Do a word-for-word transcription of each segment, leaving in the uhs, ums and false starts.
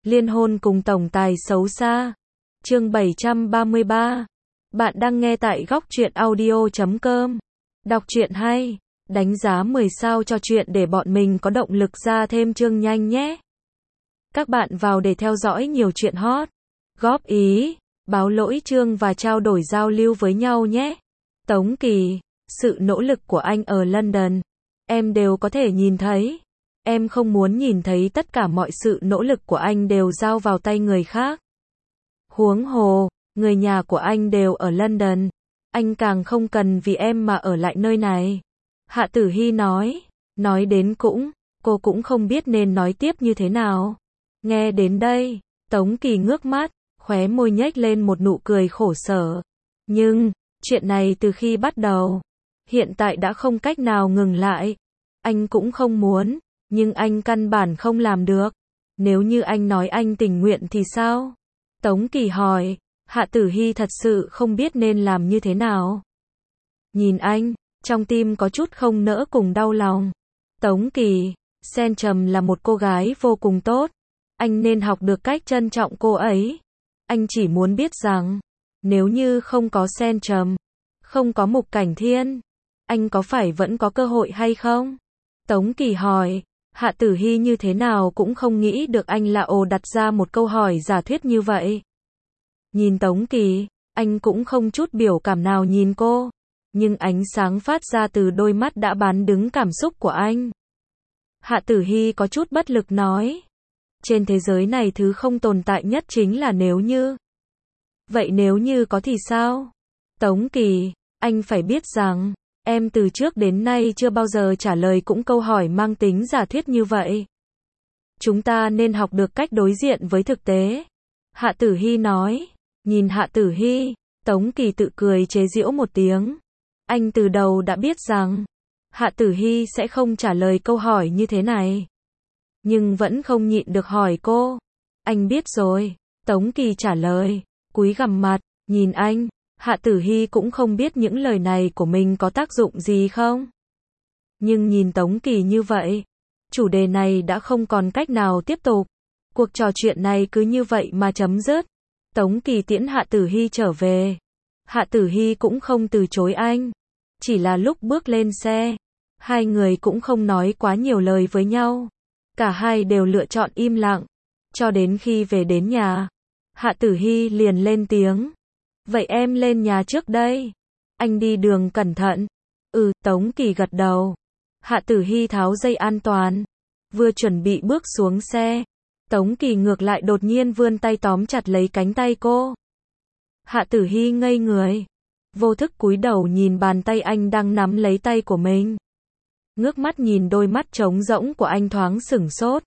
Liên hôn cùng tổng tài xấu xa. Chương bảy trăm ba mươi ba. Bạn đang nghe tại góc truyện audio chấm com. Đọc truyện hay, đánh giá mười sao cho truyện để bọn mình có động lực ra thêm chương nhanh nhé. Các bạn vào để theo dõi nhiều chuyện hot, góp ý, báo lỗi chương và trao đổi giao lưu với nhau nhé. Tống Kỳ, sự nỗ lực của anh ở London, em đều có thể nhìn thấy. Em không muốn nhìn thấy tất cả mọi sự nỗ lực của anh đều giao vào tay người khác. Huống hồ, người nhà của anh đều ở London. Anh càng không cần vì em mà ở lại nơi này. Hạ Tử Hy nói. Nói đến cũng, cô cũng không biết nên nói tiếp như thế nào. Nghe đến đây, Tống Kỳ ngước mắt, khóe môi nhếch lên một nụ cười khổ sở. Nhưng, chuyện này từ khi bắt đầu, hiện tại đã không cách nào ngừng lại. Anh cũng không muốn, nhưng anh căn bản không làm được. Nếu như anh nói anh tình nguyện thì sao? Tống Kỳ hỏi. Hạ Tử Hy thật sự không biết nên làm như thế nào. Nhìn anh, trong tim có chút không nỡ cùng đau lòng. Tống Kỳ, Sen Trầm là một cô gái vô cùng tốt. Anh nên học được cách trân trọng cô ấy. Anh chỉ muốn biết rằng, nếu như không có Sen Trầm, không có Mục Cảnh Thiên, anh có phải vẫn có cơ hội hay không? Tống Kỳ hỏi. Hạ Tử Hy như thế nào cũng không nghĩ được anh là ồ đặt ra một câu hỏi giả thuyết như vậy. Nhìn Tống Kỳ, anh cũng không chút biểu cảm nào nhìn cô, nhưng ánh sáng phát ra từ đôi mắt đã bán đứng cảm xúc của anh. Hạ Tử Hy có chút bất lực nói. Trên thế giới này thứ không tồn tại nhất chính là nếu như. Vậy nếu như có thì sao? Tống Kỳ, anh phải biết rằng, em từ trước đến nay chưa bao giờ trả lời cũng câu hỏi mang tính giả thuyết như vậy. Chúng ta nên học được cách đối diện với thực tế. Hạ Tử Hy nói. Nhìn Hạ Tử Hy, Tống Kỳ tự cười chế giễu một tiếng. Anh từ đầu đã biết rằng, Hạ Tử Hy sẽ không trả lời câu hỏi như thế này. Nhưng vẫn không nhịn được hỏi cô. Anh biết rồi, Tống Kỳ trả lời, cúi gằm mặt, nhìn anh. Hạ Tử Hy cũng không biết những lời này của mình có tác dụng gì không. Nhưng nhìn Tống Kỳ như vậy, chủ đề này đã không còn cách nào tiếp tục. Cuộc trò chuyện này cứ như vậy mà chấm dứt. Tống Kỳ tiễn Hạ Tử Hy trở về. Hạ Tử Hy cũng không từ chối anh. Chỉ là lúc bước lên xe, hai người cũng không nói quá nhiều lời với nhau. Cả hai đều lựa chọn im lặng. Cho đến khi về đến nhà, Hạ Tử Hy liền lên tiếng. Vậy em lên nhà trước đây. Anh đi đường cẩn thận. Ừ, Tống Kỳ gật đầu. Hạ Tử Hy tháo dây an toàn. Vừa chuẩn bị bước xuống xe, Tống Kỳ ngược lại đột nhiên vươn tay tóm chặt lấy cánh tay cô. Hạ Tử Hy ngây người. Vô thức cúi đầu nhìn bàn tay anh đang nắm lấy tay của mình. Ngước mắt nhìn đôi mắt trống rỗng của anh thoáng sửng sốt.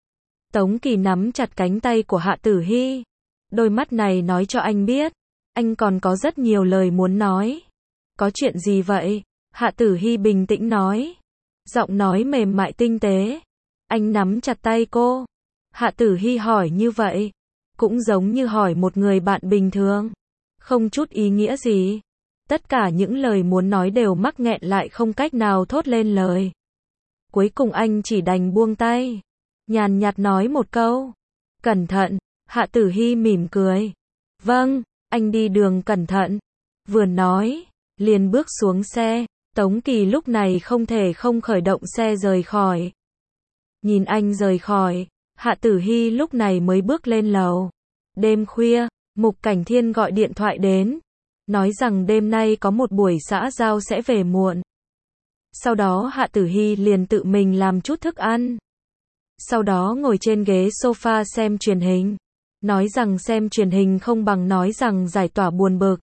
Tống Kỳ nắm chặt cánh tay của Hạ Tử Hy. Đôi mắt này nói cho anh biết, anh còn có rất nhiều lời muốn nói. Có chuyện gì vậy? Hạ Tử Hy bình tĩnh nói. Giọng nói mềm mại tinh tế. Anh nắm chặt tay cô. Hạ Tử Hy hỏi như vậy, cũng giống như hỏi một người bạn bình thường. Không chút ý nghĩa gì. Tất cả những lời muốn nói đều mắc nghẹn lại không cách nào thốt lên lời. Cuối cùng anh chỉ đành buông tay. Nhàn nhạt nói một câu. Cẩn thận. Hạ Tử Hy mỉm cười. Vâng, anh đi đường cẩn thận. Vừa nói, liền bước xuống xe. Tống Kỳ lúc này không thể không khởi động xe rời khỏi. Nhìn anh rời khỏi, Hạ Tử Hy lúc này mới bước lên lầu. Đêm khuya, Mục Cảnh Thiên gọi điện thoại đến. Nói rằng đêm nay có một buổi xã giao sẽ về muộn. Sau đó Hạ Tử Hy liền tự mình làm chút thức ăn. Sau đó ngồi trên ghế sofa xem truyền hình. Nói rằng xem truyền hình không bằng nói rằng giải tỏa buồn bực.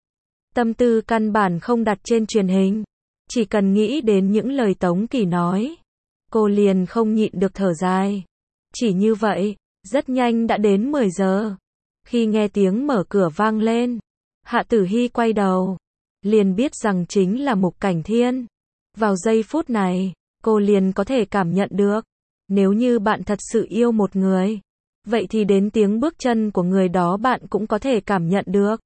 Tâm tư căn bản không đặt trên truyền hình. Chỉ cần nghĩ đến những lời Tống Kỳ nói, cô liền không nhịn được thở dài. Chỉ như vậy, rất nhanh đã đến mười giờ. Khi nghe tiếng mở cửa vang lên, Hạ Tử Hy quay đầu, liền biết rằng chính là Mục Cảnh Thiên. Vào giây phút này, cô liền có thể cảm nhận được, nếu như bạn thật sự yêu một người, vậy thì đến tiếng bước chân của người đó bạn cũng có thể cảm nhận được.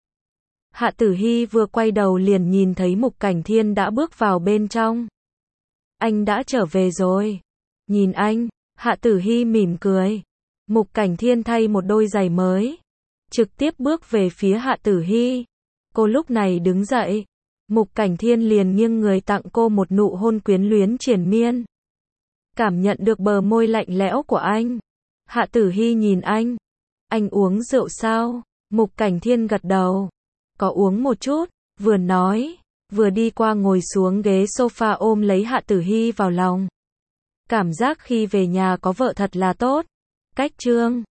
Hạ Tử Hy vừa quay đầu liền nhìn thấy Mục Cảnh Thiên đã bước vào bên trong. Anh đã trở về rồi. Nhìn anh, Hạ Tử Hy mỉm cười. Mục Cảnh Thiên thay một đôi giày mới, trực tiếp bước về phía Hạ Tử Hi. Cô lúc này đứng dậy, Mục Cảnh Thiên liền nghiêng người tặng cô một nụ hôn quyến luyến triền miên. Cảm nhận được bờ môi lạnh lẽo của anh, Hạ Tử Hi nhìn anh. Anh uống rượu sao? Mục Cảnh Thiên gật đầu. Có uống một chút, vừa nói, vừa đi qua ngồi xuống ghế sofa ôm lấy Hạ Tử Hi vào lòng. Cảm giác khi về nhà có vợ thật là tốt. Cách chương